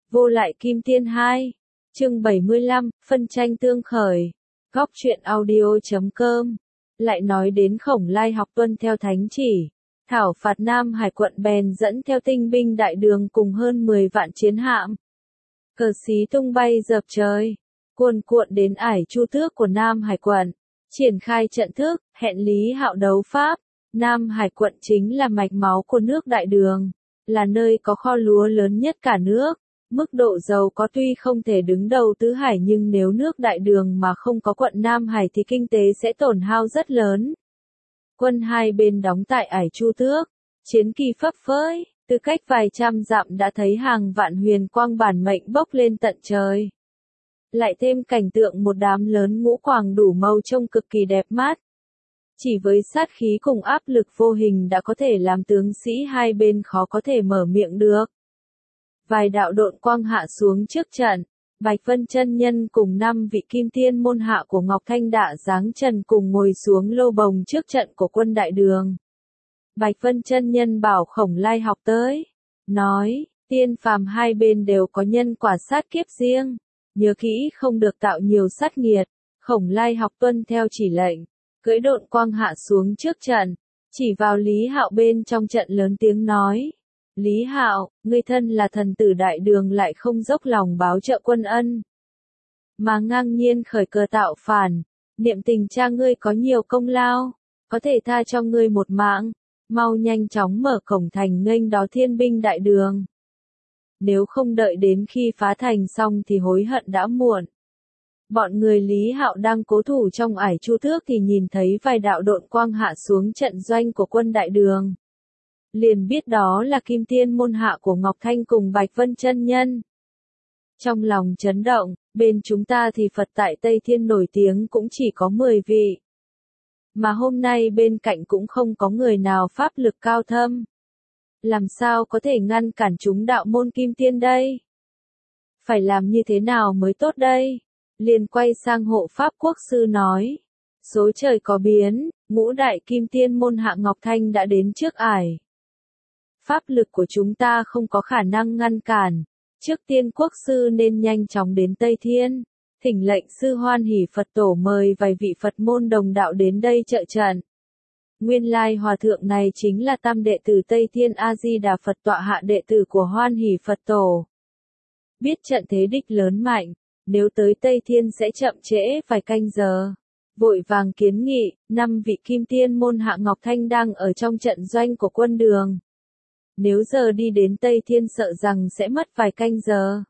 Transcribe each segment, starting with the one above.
Vô lại Kim Tiên 2. Chương 75, phân tranh tương khởi. Góc truyện audio.com. Lại nói đến Khổng Lai học tuân theo thánh chỉ, thảo phạt Nam Hải quận bèn dẫn theo tinh binh đại đường cùng hơn 10 vạn chiến hạm. Cờ xí tung bay dợp trời, cuồn cuộn đến ải Chu Tước của Nam Hải quận, triển khai trận thức, hẹn Lý Hạo đấu pháp. Nam Hải quận chính là mạch máu của nước đại đường, là nơi có kho lúa lớn nhất cả nước. Mức độ giàu có tuy không thể đứng đầu tứ hải nhưng nếu nước đại đường mà không có quận Nam Hải thì kinh tế sẽ tổn hao rất lớn. Quân hai bên đóng tại ải Chu Tước, chiến kỳ phấp phới, từ cách vài trăm dặm đã thấy hàng vạn huyền quang bản mệnh bốc lên tận trời. Lại thêm cảnh tượng một đám lớn ngũ quàng đủ màu trông cực kỳ đẹp mắt. Chỉ với sát khí cùng áp lực vô hình đã có thể làm tướng sĩ hai bên khó có thể mở miệng được. Vài đạo độn quang hạ xuống trước trận, Bạch Vân chân nhân cùng 5 vị kim tiên môn hạ của Ngọc Thanh Đạ giáng trần cùng ngồi xuống lô bồng trước trận của quân đại đường. Bạch Vân chân nhân bảo Khổng Lai học tới, nói, tiên phàm hai bên đều có nhân quả sát kiếp riêng, nhớ kỹ không được tạo nhiều sát nghiệt. Khổng Lai học tuân theo chỉ lệnh, cưỡi độn quang hạ xuống trước trận, chỉ vào Lý Hạo bên trong trận lớn tiếng nói. Lý Hạo, ngươi thân là thần tử đại đường lại không dốc lòng báo trợ quân ân, mà ngang nhiên khởi cờ tạo phản, niệm tình cha ngươi có nhiều công lao, có thể tha cho ngươi một mạng, mau nhanh chóng mở cổng thành nghênh đón thiên binh đại đường. Nếu không đợi đến khi phá thành xong thì hối hận đã muộn. Bọn người Lý Hạo đang cố thủ trong ải Chu Tước thì nhìn thấy vài đạo độn quang hạ xuống trận doanh của quân đại đường. Liền biết đó là kim tiên môn hạ của Ngọc Thanh cùng Bạch Vân chân nhân. Trong lòng chấn động, bên chúng ta thì Phật tại Tây Thiên nổi tiếng cũng chỉ có 10 vị. Mà hôm nay bên cạnh cũng không có người nào pháp lực cao thâm. Làm sao có thể ngăn cản chúng đạo môn kim tiên đây? Phải làm như thế nào mới tốt đây? Liền quay sang hộ pháp quốc sư nói. Số trời có biến, ngũ đại kim tiên môn hạ Ngọc Thanh đã đến trước ải. Pháp lực của chúng ta không có khả năng ngăn cản. Trước tiên quốc sư nên nhanh chóng đến Tây Thiên. Thỉnh lệnh sư Hoan Hỷ Phật Tổ mời vài vị Phật môn đồng đạo đến đây trợ trận. Nguyên lai hòa thượng này chính là tam đệ tử Tây Thiên A-di-đà Phật tọa hạ đệ tử của Hoan Hỷ Phật Tổ. Biết trận thế địch lớn mạnh, nếu tới Tây Thiên sẽ chậm trễ vài canh giờ. Vội vàng kiến nghị, 5 vị kim tiên môn hạ Ngọc Thanh đang ở trong trận doanh của quân đường. Nếu giờ đi đến Tây Thiên sợ rằng sẽ mất vài canh giờ.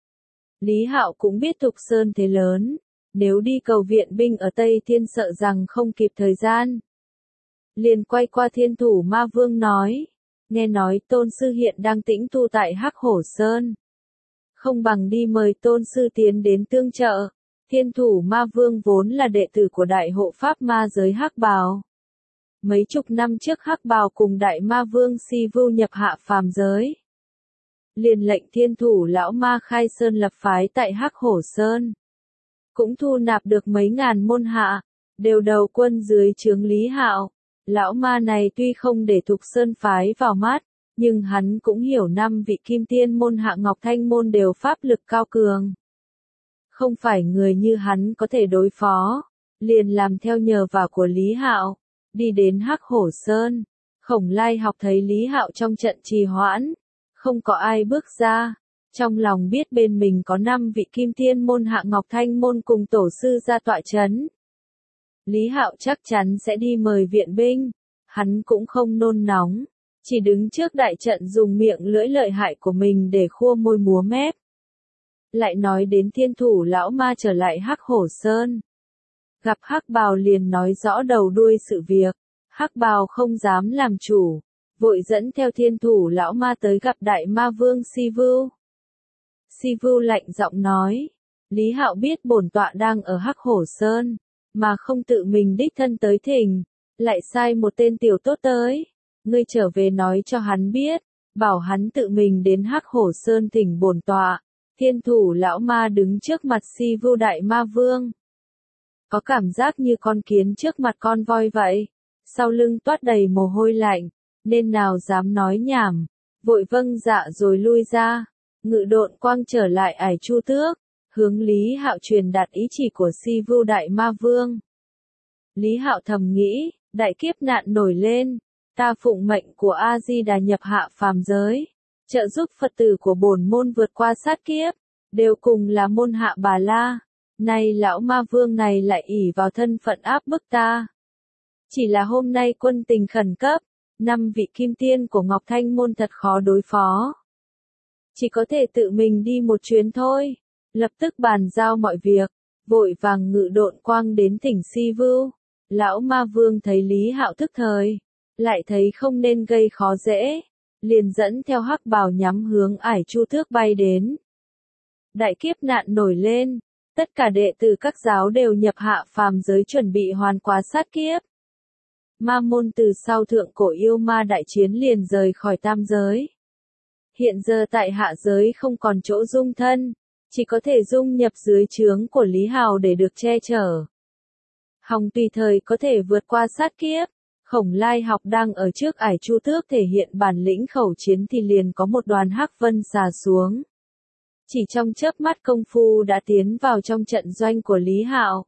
Lý Hạo cũng biết Thục Sơn thế lớn, nếu đi cầu viện binh ở Tây Thiên sợ rằng không kịp thời gian. Liền quay qua Thiên Thủ Ma Vương nói, nghe nói Tôn Sư hiện đang tĩnh tu tại Hắc Hổ Sơn. Không bằng đi mời Tôn Sư tiến đến tương trợ. Thiên Thủ Ma Vương vốn là đệ tử của Đại Hộ Pháp Ma giới Hắc Bào. Mấy chục năm trước Hắc Bào cùng Đại Ma Vương Si Vưu nhập hạ phàm giới. Liền lệnh Thiên Thủ lão ma khai sơn lập phái tại Hắc Hổ Sơn. Cũng thu nạp được mấy ngàn môn hạ, đều đầu quân dưới trướng Lý Hạo. Lão ma này tuy không để Thục Sơn phái vào mắt, nhưng hắn cũng hiểu 5 vị kim tiên môn hạ Ngọc Thanh môn đều pháp lực cao cường. Không phải người như hắn có thể đối phó, liền làm theo nhờ vả của Lý Hạo, đi đến Hắc Hổ Sơn. Khổng Lai học thấy Lý Hạo trong trận trì hoãn, không có ai bước ra, trong lòng biết bên mình có 5 vị kim tiên môn hạ Ngọc Thanh môn cùng tổ sư ra tọa chấn. Lý Hạo chắc chắn sẽ đi mời viện binh, hắn cũng không nôn nóng, chỉ đứng trước đại trận dùng miệng lưỡi lợi hại của mình để khua môi múa mép. Lại nói đến Thiên Thủ lão ma trở lại Hắc Hổ Sơn. Gặp Hắc Bào liền nói rõ đầu đuôi sự việc, Hắc Bào không dám làm chủ, vội dẫn theo Thiên Thủ lão ma tới gặp Đại Ma Vương Si Vưu. Si Vưu lạnh giọng nói, Lý Hạo biết bổn tọa đang ở Hắc Hổ Sơn, mà không tự mình đích thân tới thỉnh, lại sai một tên tiểu tốt tới, ngươi trở về nói cho hắn biết, bảo hắn tự mình đến Hắc Hổ Sơn thỉnh bổn tọa. Thiên Thủ lão ma đứng trước mặt Si Vưu Đại Ma Vương. Có cảm giác như con kiến trước mặt con voi vậy, sau lưng toát đầy mồ hôi lạnh, nên nào dám nói nhảm, vội vâng dạ rồi lui ra. Ngự độn quang trở lại Ải Chu Tước, hướng Lý Hạo truyền đạt ý chỉ của Si Vưu Đại Ma Vương. Lý Hạo thầm nghĩ, đại kiếp nạn nổi lên, ta phụng mệnh của A-di-đà nhập hạ phàm giới, trợ giúp Phật tử của bổn môn vượt qua sát kiếp, đều cùng là môn hạ Bà La. Nay lão ma vương này lại ỷ vào thân phận áp bức ta. Chỉ là hôm nay quân tình khẩn cấp, 5 vị kim tiên của Ngọc Thanh môn thật khó đối phó. Chỉ có thể tự mình đi một chuyến thôi. Lập tức bàn giao mọi việc, vội vàng ngự độn quang đến thỉnh Si Vưu. Lão ma vương thấy Lý Hạo thức thời, lại thấy không nên gây khó dễ, liền dẫn theo hắc bào nhắm hướng Ải Chu Tước bay đến. Đại kiếp nạn nổi lên, tất cả đệ tử các giáo đều nhập hạ phàm giới chuẩn bị hoàn quá sát kiếp. Ma môn từ sau thượng cổ yêu ma đại chiến liền rời khỏi tam giới. Hiện giờ tại hạ giới không còn chỗ dung thân, chỉ có thể dung nhập dưới trướng của Lý Hào để được che chở. Hòng tùy thời có thể vượt qua sát kiếp. Khổng Lai Học đang ở trước Ải Chu Tước thể hiện bản lĩnh khẩu chiến thì liền có một đoàn hắc vân xà xuống. Chỉ trong chớp mắt công phu đã tiến vào trong trận doanh của Lý Hạo.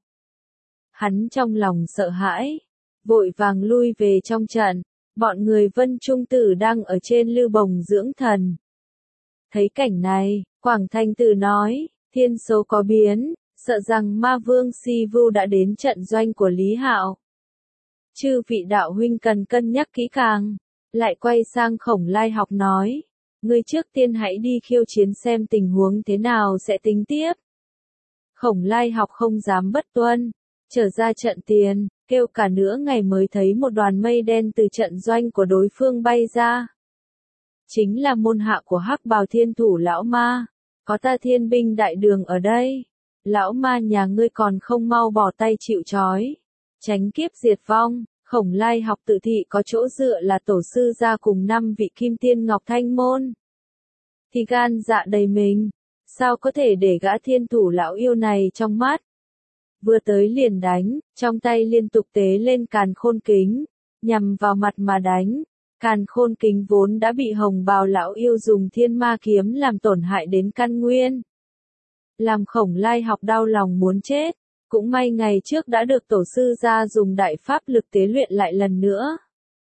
Hắn trong lòng sợ hãi, vội vàng lui về trong trận, bọn người Vân Trung Tử đang ở trên lưu bồng dưỡng thần. Thấy cảnh này, Quảng Thanh Tử nói, thiên số có biến, sợ rằng ma vương Si Vưu đã đến trận doanh của Lý Hạo. Chư vị đạo huynh cần cân nhắc kỹ càng, lại quay sang Khổng Lai Học nói, ngươi trước tiên hãy đi khiêu chiến xem tình huống thế nào sẽ tính tiếp. Khổng Lai Học không dám bất tuân, trở ra trận tiền, kêu cả nửa ngày mới thấy một đoàn mây đen từ trận doanh của đối phương bay ra. Chính là môn hạ của Hắc Bào Thiên Thủ lão ma, có ta Thiên Binh Đại Đường ở đây. Lão ma nhà ngươi còn không mau bỏ tay chịu trói, tránh kiếp diệt vong. Khổng Lai Học tự thị có chỗ dựa là tổ sư gia cùng 5 vị kim tiên Ngọc Thanh môn. Thì gan dạ đầy mình, sao có thể để gã thiên thủ lão yêu này trong mắt. Vừa tới liền đánh, trong tay liên tục tế lên càn khôn kính, nhằm vào mặt mà đánh. Càn khôn kính vốn đã bị hồng bào lão yêu dùng thiên ma kiếm làm tổn hại đến căn nguyên. Làm Khổng Lai Học đau lòng muốn chết. Cũng may ngày trước đã được tổ sư gia dùng đại pháp lực tế luyện lại lần nữa.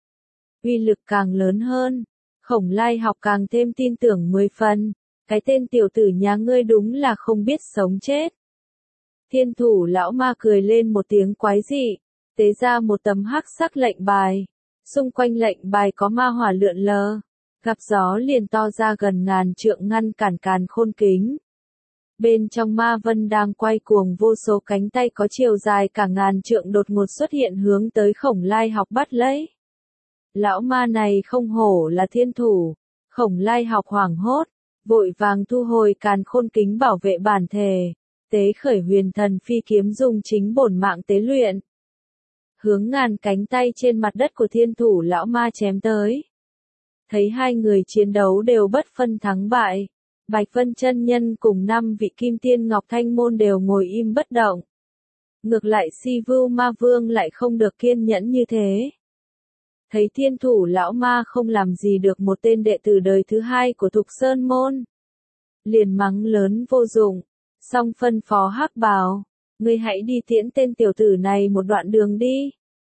Uy lực càng lớn hơn, Khổng Lai Học càng thêm tin tưởng 10 phần, cái tên tiểu tử nhà ngươi đúng là không biết sống chết. Thiên thủ lão ma cười lên một tiếng quái dị, tế ra một tấm hắc sắc lệnh bài, xung quanh lệnh bài có ma hỏa lượn lờ, gặp gió liền to ra gần ngàn trượng ngăn cản càn khôn kính. Bên trong ma vân đang quay cuồng vô số cánh tay có chiều dài cả ngàn trượng đột ngột xuất hiện hướng tới Khổng Lai Học bắt lấy. Lão ma này không hổ là thiên thủ, Khổng Lai Học hoảng hốt, vội vàng thu hồi càn khôn kính bảo vệ bản thể, tế khởi huyền thần phi kiếm dùng chính bổn mạng tế luyện. Hướng ngàn cánh tay trên mặt đất của thiên thủ lão ma chém tới. Thấy hai người chiến đấu đều bất phân thắng bại. Bạch Vân chân nhân cùng 5 vị kim tiên Ngọc Thanh môn đều ngồi im bất động. Ngược lại Si Vưu ma vương lại không được kiên nhẫn như thế. Thấy thiên thủ lão ma không làm gì được một tên đệ tử đời thứ 2 của Thục Sơn môn. Liền mắng lớn vô dụng, xong phân phó Hắc Bào, ngươi hãy đi tiễn tên tiểu tử này một đoạn đường đi.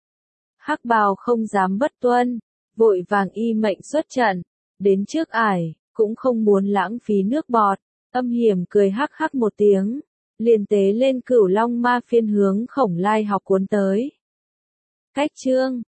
Hắc Bào không dám bất tuân, vội vàng y mệnh xuất trận, đến trước Ải. Cũng không muốn lãng phí nước bọt, âm hiểm cười hắc hắc một tiếng, liền tế lên Cửu Long ma phiên hướng Khổng Lai Học cuốn tới. Cách chương